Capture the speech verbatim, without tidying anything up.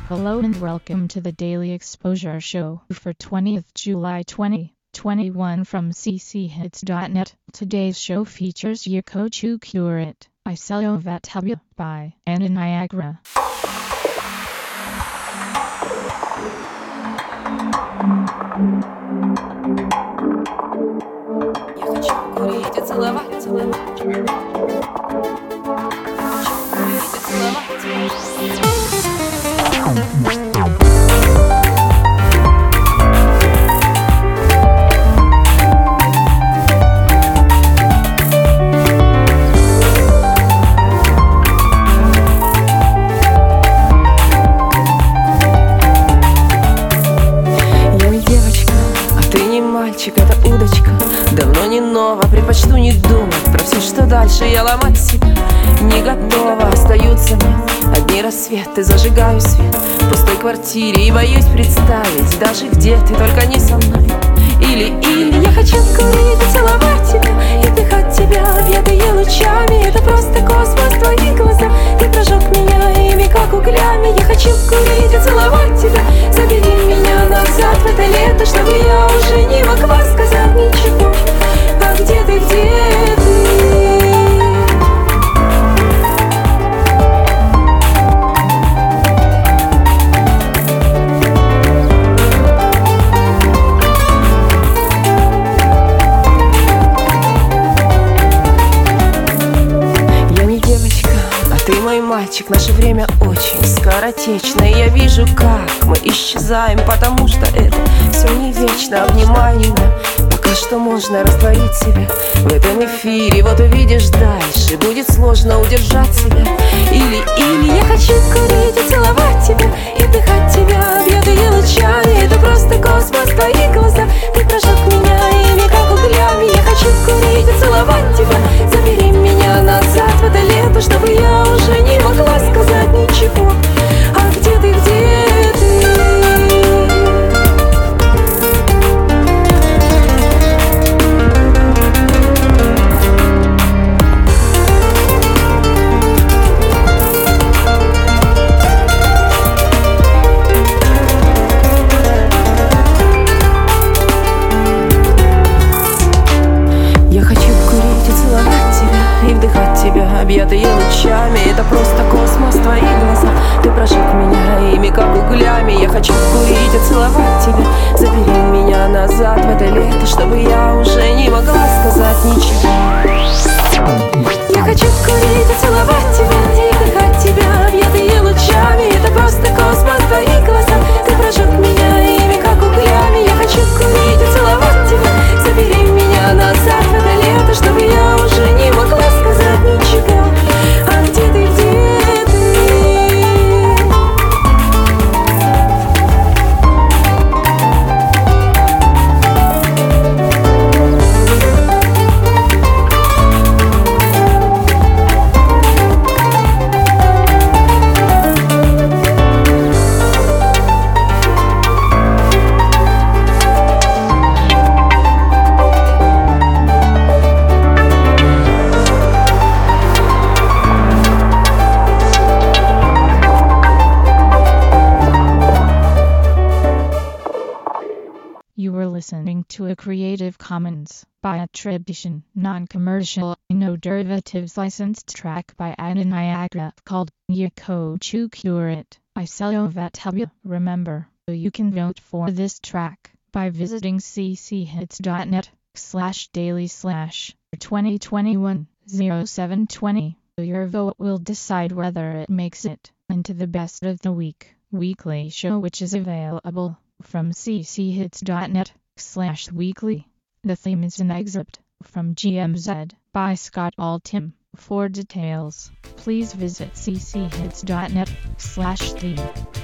Hello and welcome to the Daily Exposure Show for twentieth of July twenty twenty-one from c c hits dot net. Today's show features Yako Chu Curate, I Sell Vet Hubby by Anna Niagara. Я хочу курить и целовать, целовать. Мальчик, это удочка, давно не нова. Предпочту не думать про все, что дальше. Я ломать себя не готова. Остаются мне одни рассветы. Зажигаю свет в пустой квартире и боюсь представить даже где ты, только не со мной. Или, или я хочу курить и целовать тебя и вдыхать тебя, объятые лучами. Это просто космос, твои глаза. Ты прожег меня ими, как углями. Я хочу курить и целовать тебя. Забери меня назад в это лето, чтобы я уже не могла сказать ничего. А где ты, где ты? Мальчик, наше время очень скоротечно, и я вижу, как мы исчезаем, потому что это все не вечно. Обнимай меня, пока что можно растворить себя в этом эфире. Вот увидишь дальше, будет сложно удержать себя. Или, или я хочу курить и целовать тебя и вдыхать тебя, объятые лучами. Это просто космос, твои глаза. Ты прожег меня ими, как углями. Я хочу курить и целовать тебя. Забери меня назад в это лето, чтобы я уже не могла сказать ничего. А где ты, где ты? Я хочу курить и целовать тебя и вдыхать тебя, объятые лучами. Это просто космос, твои глаза. Ты прожег меня ими, как углями. Я хочу курить и целовать тебя. Забери меня назад в это лето, чтобы я уже не могла сказать ничего. Я хочу курить и целовать тебя и вдыхать тебя, объятые лучами. Это просто космос, твои глаза. Ты прожег меня ими, как углями. Я хочу курить и целовать тебя. Забери меня назад в это лето, чтобы я уже не могла сказать ничего. А где ты, где ты? You were listening to a Creative Commons by attribution, non-commercial, no derivatives licensed track by Anna Niagara called Yako Chu Curate, I Sell Vet Hubby. Remember, you can vote for this track by visiting c c hits dot net slash daily slash twenty twenty-one oh seven twenty. Your vote will decide whether it makes it into the best of the week weekly show, which is available from c c hits dot net slash weekly. The theme is an excerpt from G M Z by Scott Altham. For details, please visit c c hits dot net slash theme.